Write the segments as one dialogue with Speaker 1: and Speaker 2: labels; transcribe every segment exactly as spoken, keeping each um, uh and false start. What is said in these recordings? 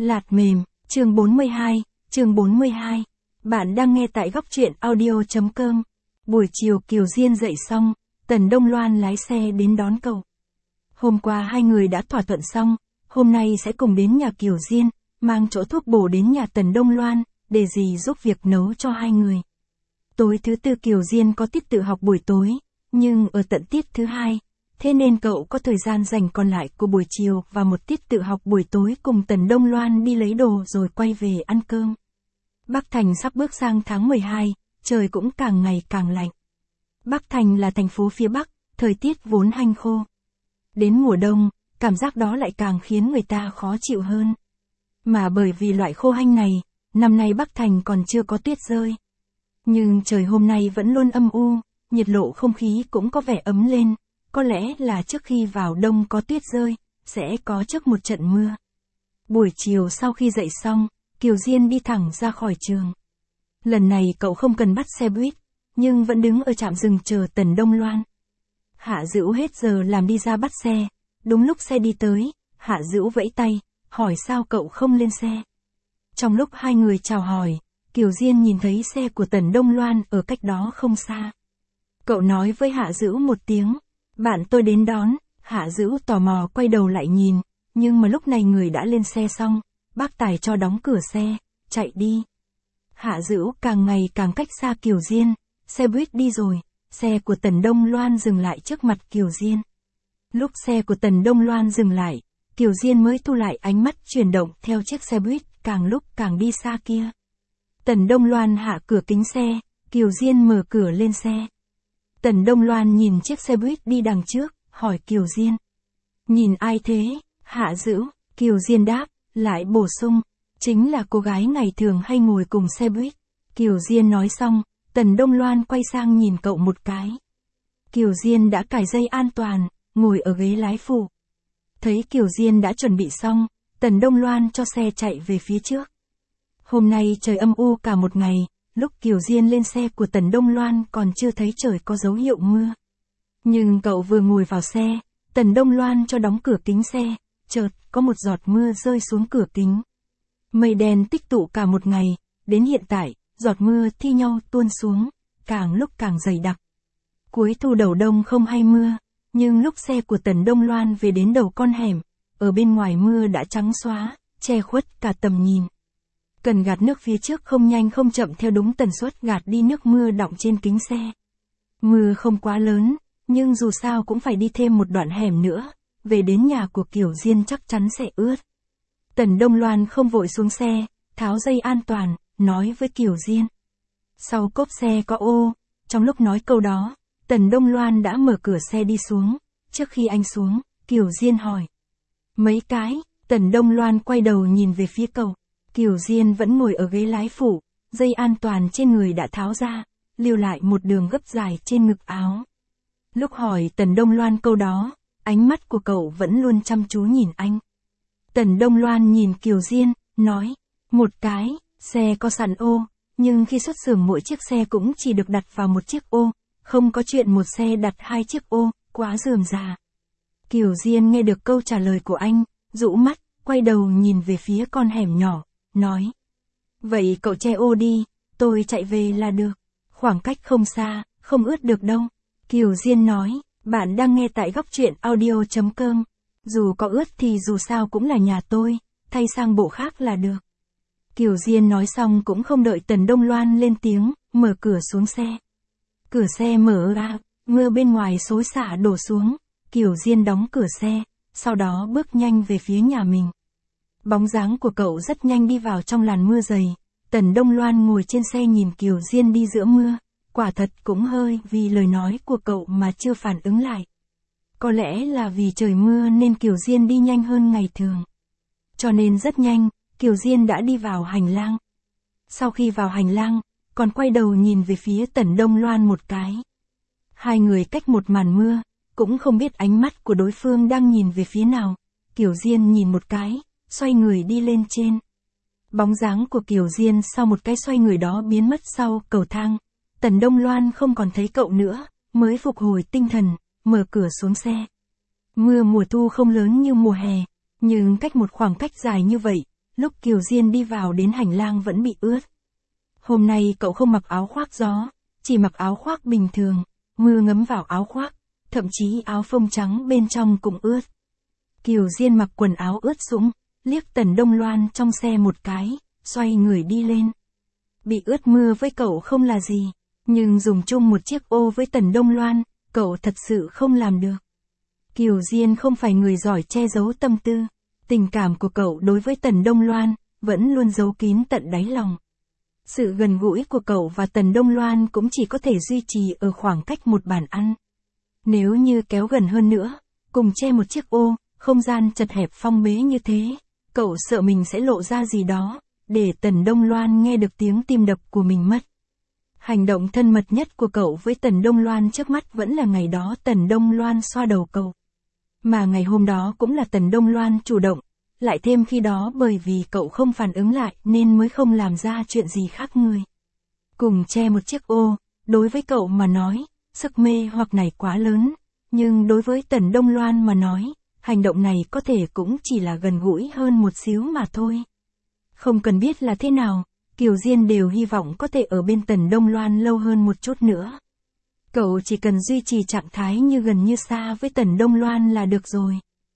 Speaker 1: Lạt mềm, chương bốn mươi hai, chương bốn mươi hai. Bạn đang nghe tại góc truyện audio.com. Buổi chiều Kiều Diên dậy xong, Tần Đông Loan lái xe đến đón cậu. Hôm qua hai người đã thỏa thuận xong, hôm nay sẽ cùng đến nhà Kiều Diên, mang chỗ thuốc bổ đến nhà Tần Đông Loan, để dì giúp việc nấu cho hai người. Tối thứ tư Kiều Diên có tiết tự học buổi tối, nhưng ở tận tiết thứ hai, thế nên cậu có thời gian dành còn lại của buổi chiều và một tiết tự học buổi tối cùng Tần Đông Loan đi lấy đồ rồi quay về ăn cơm. Bắc Thành sắp bước sang tháng mười hai, trời cũng càng ngày càng lạnh. Bắc Thành là thành phố phía Bắc, thời tiết vốn hanh khô. Đến mùa đông, cảm giác đó lại càng khiến người ta khó chịu hơn. Mà bởi vì loại khô hanh này, năm nay Bắc Thành còn chưa có tuyết rơi. Nhưng trời hôm nay vẫn luôn âm u, nhiệt độ không khí cũng có vẻ ấm lên, có lẽ là trước khi vào đông có tuyết rơi, sẽ có trước một trận mưa. Buổi chiều sau khi dậy xong, Kiều Diên đi thẳng ra khỏi trường. Lần này cậu không cần bắt xe buýt, nhưng vẫn đứng ở trạm dừng chờ Tần Đông Loan. Hạ Dữu hết giờ làm đi ra bắt xe, đúng lúc xe đi tới, Hạ Dữu vẫy tay, hỏi sao cậu không lên xe. Trong lúc hai người chào hỏi, Kiều Diên nhìn thấy xe của Tần Đông Loan ở cách đó không xa. Cậu nói với Hạ Dữu một tiếng, bạn tôi đến đón. Hạ Dữu tò mò quay đầu lại nhìn, nhưng mà lúc này người đã lên xe xong, bác tài cho đóng cửa xe, chạy đi. Hạ Dữu càng ngày càng cách xa Kiều Diên, xe buýt đi rồi, xe của Tần Đông Loan dừng lại trước mặt Kiều Diên. Lúc xe của Tần Đông Loan dừng lại, Kiều Diên mới thu lại ánh mắt chuyển động theo chiếc xe buýt càng lúc càng đi xa kia. Tần Đông Loan hạ cửa kính xe, Kiều Diên mở cửa lên xe. Tần Đông Loan nhìn chiếc xe buýt đi đằng trước, hỏi Kiều Diên. Nhìn ai thế? Hạ Dữu. Kiều Diên đáp, lại bổ sung, chính là cô gái ngày thường hay ngồi cùng xe buýt. Kiều Diên nói xong, Tần Đông Loan quay sang nhìn cậu một cái. Kiều Diên đã cài dây an toàn, ngồi ở ghế lái phụ. Thấy Kiều Diên đã chuẩn bị xong, Tần Đông Loan cho xe chạy về phía trước. Hôm nay trời âm u cả một ngày, lúc Kiều Diên lên xe của Tần Đông Loan còn chưa thấy trời có dấu hiệu mưa. Nhưng cậu vừa ngồi vào xe, Tần Đông Loan cho đóng cửa kính xe, chợt có một giọt mưa rơi xuống cửa kính. Mây đen tích tụ cả một ngày, đến hiện tại, giọt mưa thi nhau tuôn xuống, càng lúc càng dày đặc. Cuối thu đầu đông không hay mưa, nhưng lúc xe của Tần Đông Loan về đến đầu con hẻm, ở bên ngoài mưa đã trắng xóa, che khuất cả tầm nhìn. Cần gạt nước phía trước không nhanh không chậm theo đúng tần suất gạt đi nước mưa đọng trên kính xe. Mưa không quá lớn, nhưng dù sao cũng phải đi thêm một đoạn hẻm nữa, về đến nhà của Kiều Diên chắc chắn sẽ ướt. Tần Đông Loan không vội xuống xe, tháo dây an toàn, nói với Kiều Diên. Sau cốp xe có ô, trong lúc nói câu đó, Tần Đông Loan đã mở cửa xe đi xuống, trước khi anh xuống, Kiều Diên hỏi. Mấy cái? Tần Đông Loan quay đầu nhìn về phía cậu. Kiều Diên vẫn ngồi ở ghế lái phụ, dây an toàn trên người đã tháo ra, lưu lại một đường gấp dài trên ngực áo. Lúc hỏi Tần Đông Loan câu đó, ánh mắt của cậu vẫn luôn chăm chú nhìn anh. Tần Đông Loan nhìn Kiều Diên, nói, một cái, xe có sẵn ô, nhưng khi xuất xưởng mỗi chiếc xe cũng chỉ được đặt vào một chiếc ô, không có chuyện một xe đặt hai chiếc ô, quá rườm rà. Kiều Diên nghe được câu trả lời của anh, rũ mắt, quay đầu nhìn về phía con hẻm nhỏ, nói. Vậy cậu che ô đi, tôi chạy về là được. Khoảng cách không xa, không ướt được đâu. Kiều Diên nói, bạn đang nghe tại góc truyện audio.com. Dù có ướt thì dù sao cũng là nhà tôi, thay sang bộ khác là được. Kiều Diên nói xong cũng không đợi Tần Đông Loan lên tiếng, mở cửa xuống xe. Cửa xe mở ra, mưa bên ngoài xối xả đổ xuống. Kiều Diên đóng cửa xe, sau đó bước nhanh về phía nhà mình. Bóng dáng của cậu rất nhanh đi vào trong làn mưa dày. Tần Đông Loan ngồi trên xe nhìn Kiều Diên đi giữa mưa, quả thật cũng hơi vì lời nói của cậu mà chưa phản ứng lại. Có lẽ là vì trời mưa nên Kiều Diên đi nhanh hơn ngày thường. Cho nên rất nhanh, Kiều Diên đã đi vào hành lang. Sau khi vào hành lang, còn quay đầu nhìn về phía Tần Đông Loan một cái. Hai người cách một màn mưa, cũng không biết ánh mắt của đối phương đang nhìn về phía nào. Kiều Diên nhìn một cái, xoay người đi lên trên. Bóng dáng của Kiều Diên sau một cái xoay người đó biến mất sau cầu thang. Tần Đông Loan không còn thấy cậu nữa, mới phục hồi tinh thần, mở cửa xuống xe. Mưa mùa thu không lớn như mùa hè, nhưng cách một khoảng cách dài như vậy, lúc Kiều Diên đi vào đến hành lang vẫn bị ướt. Hôm nay cậu không mặc áo khoác gió, chỉ mặc áo khoác bình thường, mưa ngấm vào áo khoác, thậm chí áo phông trắng bên trong cũng ướt. Kiều Diên mặc quần áo ướt sũng, liếc Tần Đông Loan trong xe một cái, xoay người đi lên. Bị ướt mưa với cậu không là gì, nhưng dùng chung một chiếc ô với Tần Đông Loan, cậu thật sự không làm được. Kiều Diên không phải người giỏi che giấu tâm tư, tình cảm của cậu đối với Tần Đông Loan vẫn luôn giấu kín tận đáy lòng. Sự gần gũi của cậu và Tần Đông Loan cũng chỉ có thể duy trì ở khoảng cách một bàn ăn. Nếu như kéo gần hơn nữa, cùng che một chiếc ô, không gian chật hẹp phong bế như thế, cậu sợ mình sẽ lộ ra gì đó, để Tần Đông Loan nghe được tiếng tim đập của mình mất. Hành động thân mật nhất của cậu với Tần Đông Loan trước mắt vẫn là ngày đó Tần Đông Loan xoa đầu cậu. Mà ngày hôm đó cũng là Tần Đông Loan chủ động, lại thêm khi đó bởi vì cậu không phản ứng lại nên mới không làm ra chuyện gì khác người. Cùng che một chiếc ô, đối với cậu mà nói, sức mê hoặc này quá lớn, nhưng đối với Tần Đông Loan mà nói, hành động này có thể cũng chỉ là gần gũi hơn một xíu mà thôi. Không cần biết là thế nào, Kiều Diên đều hy vọng có thể ở bên Tần Đông Loan lâu hơn một chút nữa. Cậu chỉ cần duy trì trạng thái như gần như xa với Tần Đông Loan là được rồi.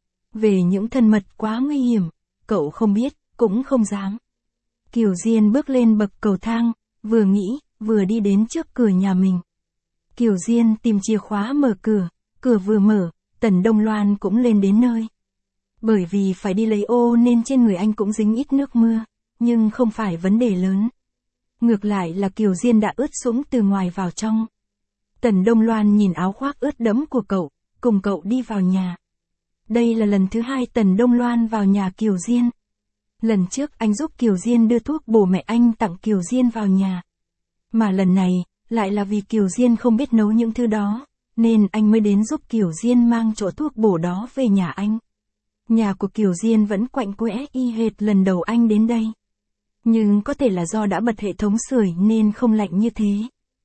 Speaker 1: Về những thân mật quá nguy hiểm, cậu không biết, cũng không dám. Kiều Diên bước lên bậc cầu thang, vừa nghĩ, vừa đi đến trước cửa nhà mình. Kiều Diên tìm chìa khóa mở cửa, cửa vừa mở, Tần Đông Loan cũng lên đến nơi. Bởi vì phải đi lấy ô nên trên người anh cũng dính ít nước mưa, nhưng không phải vấn đề lớn. Ngược lại là Kiều Diên đã ướt sũng từ ngoài vào trong. Tần Đông Loan nhìn áo khoác ướt đẫm của cậu, cùng cậu đi vào nhà. Đây là lần thứ hai Tần Đông Loan vào nhà Kiều Diên. Lần trước anh giúp Kiều Diên đưa thuốc bổ mẹ anh tặng Kiều Diên vào nhà. Mà lần này, lại là vì Kiều Diên không biết nấu những thứ đó, nên anh mới đến giúp Kiều Diên mang chỗ thuốc bổ đó về nhà anh. Nhà của Kiều Diên vẫn quạnh quẽ y hệt lần đầu anh đến đây. Nhưng có thể là do đã bật hệ thống sưởi nên không lạnh như thế.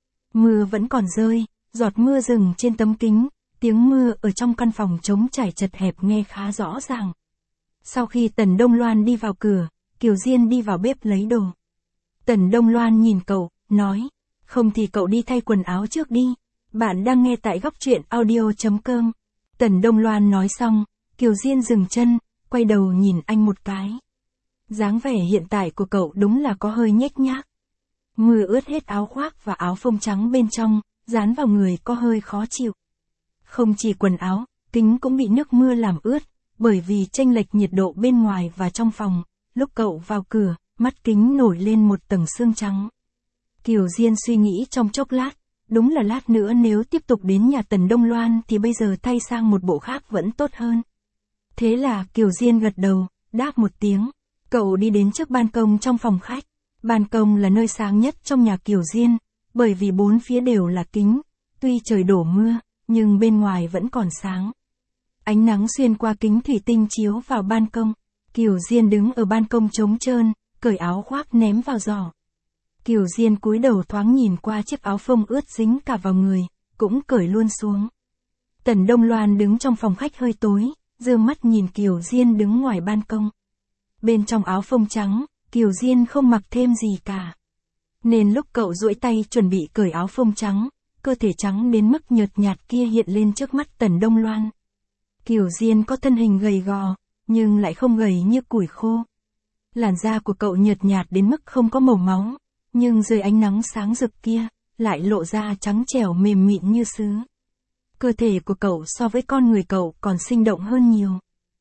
Speaker 1: Mưa vẫn còn rơi, giọt mưa rừng trên tấm kính, tiếng mưa ở trong căn phòng trống trải chật hẹp nghe khá rõ ràng. Sau khi Tần Đông Loan đi vào cửa, Kiều Diên đi vào bếp lấy đồ. Tần Đông Loan nhìn cậu, nói, không thì cậu đi thay quần áo trước đi, bạn đang nghe tại góc truyện audio chấm com. Tần Đông Loan nói xong, Kiều Diên dừng chân, quay đầu nhìn anh một cái. Dáng vẻ hiện tại của cậu đúng là có hơi nhếch nhác. Mưa ướt hết áo khoác và áo phông trắng bên trong, dán vào người có hơi khó chịu. Không chỉ quần áo, kính cũng bị nước mưa làm ướt, bởi vì chênh lệch nhiệt độ bên ngoài và trong phòng. Lúc cậu vào cửa, mắt kính nổi lên một tầng sương trắng. Kiều Diên suy nghĩ trong chốc lát, đúng là lát nữa nếu tiếp tục đến nhà Tần Đông Loan thì bây giờ thay sang một bộ khác vẫn tốt hơn. Thế là Kiều Diên gật đầu, đáp một tiếng. Cậu đi đến trước ban công trong phòng khách. Ban công là nơi sáng nhất trong nhà Kiều Diên, bởi vì bốn phía đều là kính. Tuy trời đổ mưa, nhưng bên ngoài vẫn còn sáng. Ánh nắng xuyên qua kính thủy tinh chiếu vào ban công. Kiều Diên đứng ở ban công trống trơn, cởi áo khoác ném vào giỏ. Kiều Diên cúi đầu thoáng nhìn qua chiếc áo phông ướt dính cả vào người, cũng cởi luôn xuống. Tần Đông Loan đứng trong phòng khách hơi tối, dương mắt nhìn Kiều Diên đứng ngoài ban công. Bên trong áo phông trắng, Kiều Diên không mặc thêm gì cả. Nên lúc cậu duỗi tay chuẩn bị cởi áo phông trắng, cơ thể trắng đến mức nhợt nhạt kia hiện lên trước mắt Tần Đông Loan. Kiều Diên có thân hình gầy gò, nhưng lại không gầy như củi khô. Làn da của cậu nhợt nhạt đến mức không có màu máu, nhưng dưới ánh nắng sáng rực kia, lại lộ ra trắng trẻo mềm mịn như sứ. Cơ thể của cậu so với con người cậu còn sinh động hơn nhiều.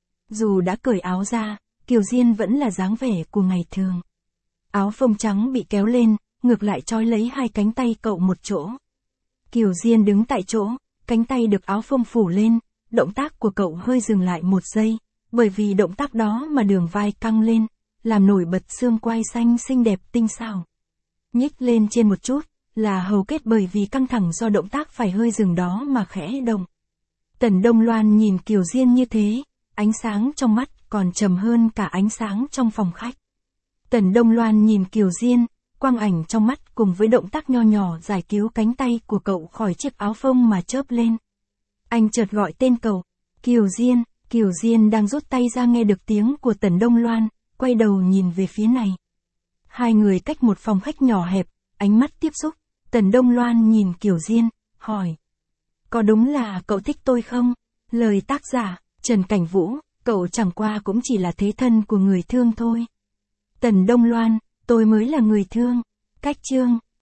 Speaker 1: Dù đã cởi áo ra, Kiều Diên vẫn là dáng vẻ của ngày thường. Áo phông trắng bị kéo lên, ngược lại trói lấy hai cánh tay cậu một chỗ. Kiều Diên đứng tại chỗ, cánh tay được áo phông phủ lên, động tác của cậu hơi dừng lại một giây, bởi vì động tác đó mà đường vai căng lên, làm nổi bật xương quai xanh xinh đẹp tinh xảo. Nhích lên trên một chút, là hầu kết bởi vì căng thẳng do động tác phải hơi dừng đó mà khẽ động. Tần Đông Loan nhìn Kiều Diên như thế, ánh sáng trong mắt còn trầm hơn cả ánh sáng trong phòng khách. Tần Đông Loan nhìn Kiều Diên, quang ảnh trong mắt cùng với động tác nho nhỏ giải cứu cánh tay của cậu khỏi chiếc áo phông mà chớp lên. Anh chợt gọi tên cậu, Kiều Diên, Kiều Diên đang rút tay ra nghe được tiếng của Tần Đông Loan, quay đầu nhìn về phía này. Hai người cách một phòng khách nhỏ hẹp, ánh mắt tiếp xúc, Tần Đông Loan nhìn Kiều Diên, hỏi. Có đúng là cậu thích tôi không? Lời tác giả, Trần Cảnh Vũ, cậu chẳng qua cũng chỉ là thế thân của người thương thôi. Tần Đông Loan, tôi mới là người thương. Cách chương.